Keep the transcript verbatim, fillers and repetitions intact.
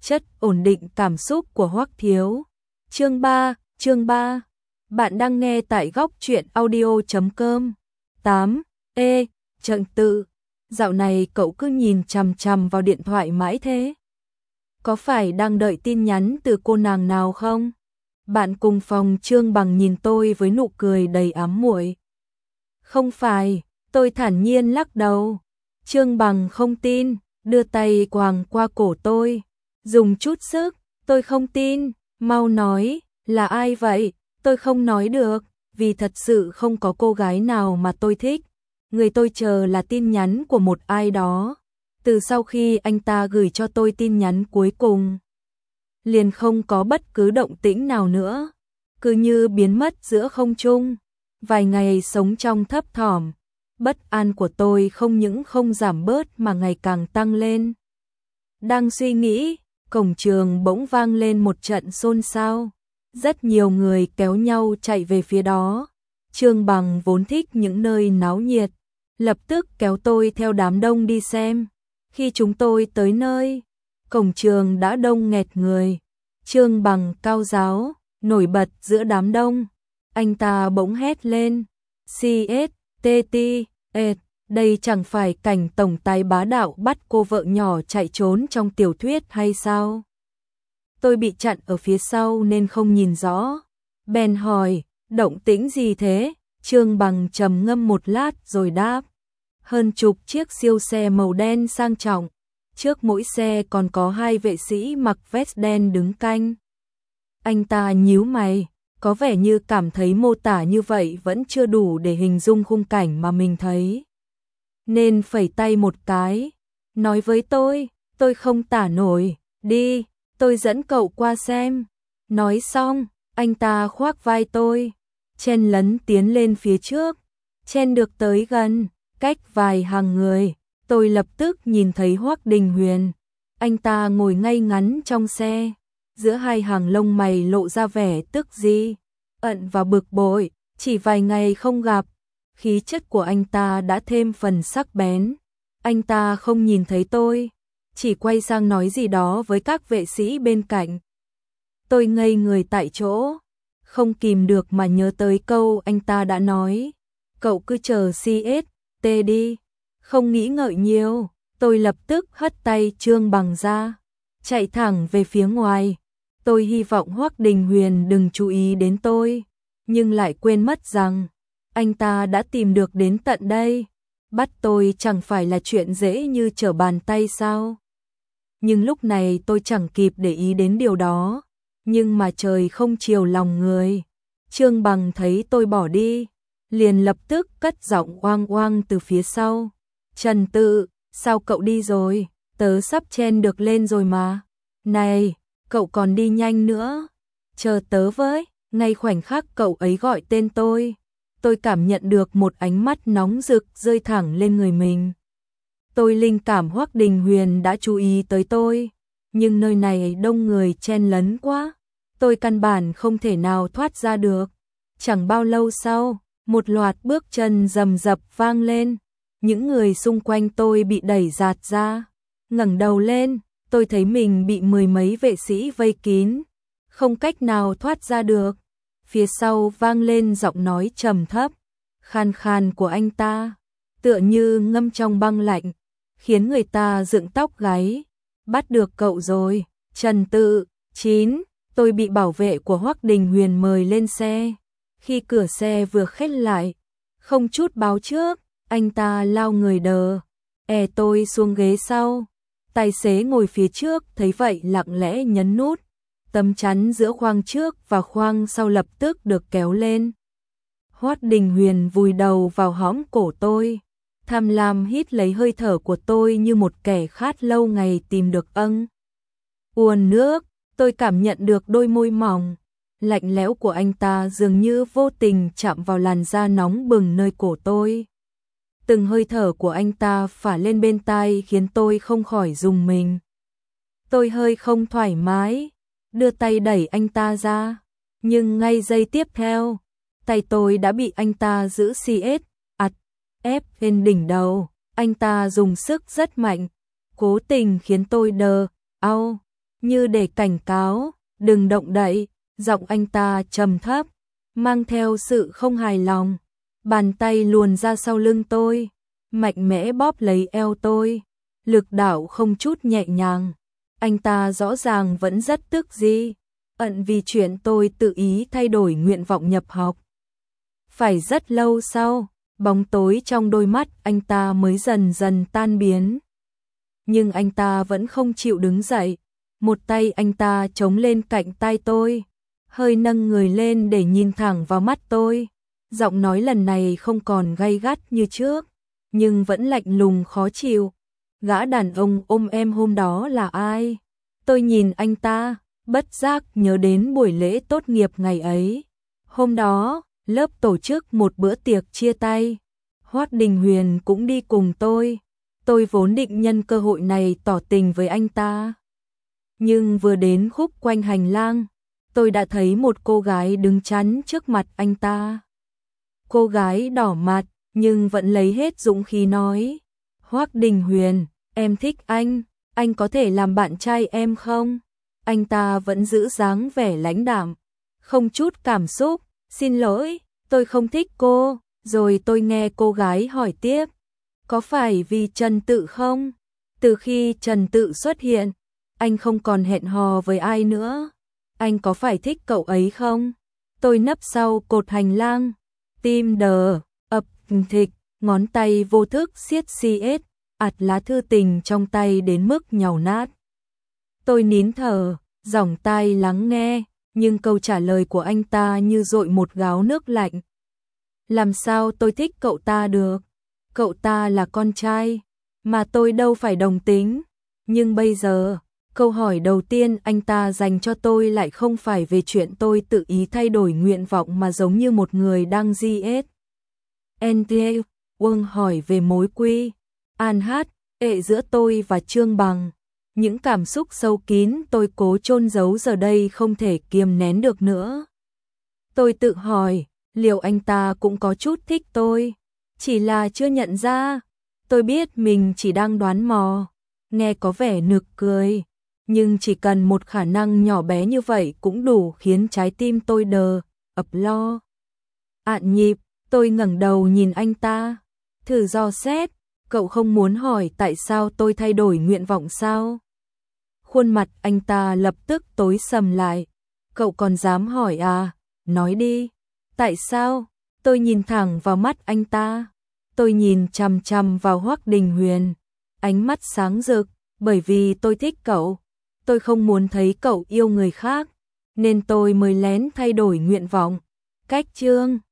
chất ổn định cảm xúc của Hoắc Thiếu. Chương ba, chương ba. Bạn đang nghe tại góc truyện audio chấm com. tám. Ê, Trần Tự, dạo này cậu cứ nhìn chằm chằm vào điện thoại mãi thế. Có phải đang đợi tin nhắn từ cô nàng nào không? Bạn cùng phòng Trương Bằng nhìn tôi với nụ cười đầy ám muội. Không phải, tôi thản nhiên lắc đầu. Trương Bằng không tin, đưa tay quàng qua cổ tôi. Dùng chút sức, tôi không tin, mau nói, là ai vậy? Tôi không nói được, vì thật sự không có cô gái nào mà tôi thích. Người tôi chờ là tin nhắn của một ai đó. Từ sau khi anh ta gửi cho tôi tin nhắn cuối cùng, liền không có bất cứ động tĩnh nào nữa, cứ như biến mất giữa không trung. Vài ngày sống trong thấp thỏm, bất an của tôi không những không giảm bớt mà ngày càng tăng lên. Đang suy nghĩ, cổng trường bỗng vang lên một trận xôn xao. Rất nhiều người kéo nhau chạy về phía đó. Trương Bằng vốn thích những nơi náo nhiệt, lập tức kéo tôi theo đám đông đi xem. Khi chúng tôi tới nơi, cổng trường đã đông nghẹt người. Trương Bằng cao giáo, nổi bật giữa đám đông. Anh ta bỗng hét lên, xê ét tê tê, ệt, đây chẳng phải cảnh tổng tài bá đạo bắt cô vợ nhỏ chạy trốn trong tiểu thuyết hay sao? Tôi bị chặn ở phía sau nên không nhìn rõ. Bèn hỏi, động tĩnh gì thế? Trương Bằng trầm ngâm một lát rồi đáp. Hơn chục chiếc siêu xe màu đen sang trọng. Trước mỗi xe còn có hai vệ sĩ mặc vest đen đứng canh. Anh ta nhíu mày, có vẻ như cảm thấy mô tả như vậy vẫn chưa đủ để hình dung khung cảnh mà mình thấy. Nên phẩy tay một cái, nói với tôi, tôi không tả nổi, đi, tôi dẫn cậu qua xem. Nói xong, anh ta khoác vai tôi, chen lấn tiến lên phía trước. Chen được tới gần, cách vài hàng người, tôi lập tức nhìn thấy Hoắc Đình Huyền. Anh ta ngồi ngay ngắn trong xe, giữa hai hàng lông mày lộ ra vẻ tức gì, ẩn và bực bội. Chỉ vài ngày không gặp, khí chất của anh ta đã thêm phần sắc bén. Anh ta không nhìn thấy tôi, chỉ quay sang nói gì đó với các vệ sĩ bên cạnh. Tôi ngây người tại chỗ, không kìm được mà nhớ tới câu anh ta đã nói, cậu cứ chờ xê ét tê đi. Không nghĩ ngợi nhiều, tôi lập tức hất tay Trương Bằng ra, chạy thẳng về phía ngoài. Tôi hy vọng Hoắc Đình Huyền đừng chú ý đến tôi, nhưng lại quên mất rằng anh ta đã tìm được đến tận đây. Bắt tôi chẳng phải là chuyện dễ như trở bàn tay sao? Nhưng lúc này tôi chẳng kịp để ý đến điều đó. Nhưng mà trời không chiều lòng người. Trương Bằng thấy tôi bỏ đi, liền lập tức cất giọng oang oang từ phía sau. Trần Tự, sao cậu đi rồi? Tớ sắp chen được lên rồi mà. Này, cậu còn đi nhanh nữa. Chờ tớ với. Ngay khoảnh khắc cậu ấy gọi tên tôi, tôi cảm nhận được một ánh mắt nóng rực rơi thẳng lên người mình. Tôi linh cảm Hoắc Đình Huyền đã chú ý tới tôi, nhưng nơi này đông người chen lấn quá, tôi căn bản không thể nào thoát ra được. Chẳng bao lâu sau, một loạt bước chân rầm rập vang lên, những người xung quanh tôi bị đẩy dạt ra. Ngẩng đầu lên, tôi thấy mình bị mười mấy vệ sĩ vây kín, không cách nào thoát ra được. Phía sau vang lên giọng nói trầm thấp, khan khan của anh ta, tựa như ngâm trong băng lạnh, khiến người ta dựng tóc gáy. Bắt được cậu rồi, Trần Tự. Chín. Tôi bị bảo vệ của Hoắc Đình Huyền mời lên xe. Khi cửa xe vừa khép lại, không chút báo trước, anh ta lao người đờ e tôi xuống ghế sau. Tài xế ngồi phía trước thấy vậy lặng lẽ nhấn nút. Tấm chắn giữa khoang trước và khoang sau lập tức được kéo lên. Hoắc Đình Huyền vùi đầu vào hõm cổ tôi, tham lam hít lấy hơi thở của tôi như một kẻ khát lâu ngày tìm được âng uồn nước. Tôi cảm nhận được đôi môi mỏng, lạnh lẽo của anh ta dường như vô tình chạm vào làn da nóng bừng nơi cổ tôi. Từng hơi thở của anh ta phả lên bên tai khiến tôi không khỏi rùng mình. Tôi hơi không thoải mái, đưa tay đẩy anh ta ra, nhưng ngay giây tiếp theo, tay tôi đã bị anh ta giữ siết, ặt, ép lên đỉnh đầu. Anh ta dùng sức rất mạnh, cố tình khiến tôi đờ, au. như để cảnh cáo, đừng động đậy. Giọng anh ta trầm thấp, mang theo sự không hài lòng. Bàn tay luồn ra sau lưng tôi, mạnh mẽ bóp lấy eo tôi, lực đạo không chút nhẹ nhàng. Anh ta rõ ràng vẫn rất tức giận, ẩn vì chuyện tôi tự ý thay đổi nguyện vọng nhập học. Phải rất lâu sau, bóng tối trong đôi mắt anh ta mới dần dần tan biến. Nhưng anh ta vẫn không chịu đứng dậy, một tay anh ta chống lên cạnh tai tôi, hơi nâng người lên để nhìn thẳng vào mắt tôi. Giọng nói lần này không còn gay gắt như trước, nhưng vẫn lạnh lùng khó chịu. Gã đàn ông ôm em hôm đó là ai? Tôi nhìn anh ta, bất giác nhớ đến buổi lễ tốt nghiệp ngày ấy. Hôm đó, lớp tổ chức một bữa tiệc chia tay. Hoắc Đình Huyền cũng đi cùng tôi. Tôi vốn định nhân cơ hội này tỏ tình với anh ta. Nhưng vừa đến khúc quanh hành lang, tôi đã thấy một cô gái đứng chắn trước mặt anh ta. Cô gái đỏ mặt, nhưng vẫn lấy hết dũng khí nói: Hoắc Đình Huyền, em thích anh, anh có thể làm bạn trai em không? Anh ta vẫn giữ dáng vẻ lãnh đạm, không chút cảm xúc. Xin lỗi, tôi không thích cô. Rồi tôi nghe cô gái hỏi tiếp: có phải vì Trần Tự không? Từ khi Trần Tự xuất hiện, anh không còn hẹn hò với ai nữa. Anh có phải thích cậu ấy không? Tôi nấp sau cột hành lang, tim đờ, ập thịch, ngón tay vô thức siết xiết, ạt lá thư tình trong tay đến mức nhàu nát. Tôi nín thở, dòng tai lắng nghe, nhưng câu trả lời của anh ta như dội một gáo nước lạnh. Làm sao tôi thích cậu ta được? Cậu ta là con trai, mà tôi đâu phải đồng tính. Nhưng bây giờ, câu hỏi đầu tiên anh ta dành cho tôi lại không phải về chuyện tôi tự ý thay đổi nguyện vọng mà giống như một người đang gi ét. en tê Quân hỏi về mối quy an hát ệ giữa tôi và Trương Bằng. Những cảm xúc sâu kín tôi cố chôn giấu giờ đây không thể kiềm nén được nữa. Tôi tự hỏi, liệu anh ta cũng có chút thích tôi? Chỉ là chưa nhận ra. Tôi biết mình chỉ đang đoán mò. Nghe có vẻ nực cười, nhưng chỉ cần một khả năng nhỏ bé như vậy cũng đủ khiến trái tim tôi đờ, ập lo. Ạn nhịp, tôi ngẩng đầu nhìn anh ta, thử dò xét, cậu không muốn hỏi tại sao tôi thay đổi nguyện vọng sao? Khuôn mặt anh ta lập tức tối sầm lại. Cậu còn dám hỏi à? Nói đi. Tại sao? Tôi nhìn thẳng vào mắt anh ta. Tôi nhìn chằm chằm vào Hoắc Đình Huyền. Ánh mắt sáng rực, bởi vì tôi thích cậu. Tôi không muốn thấy cậu yêu người khác, nên tôi mới lén thay đổi nguyện vọng. Cách chương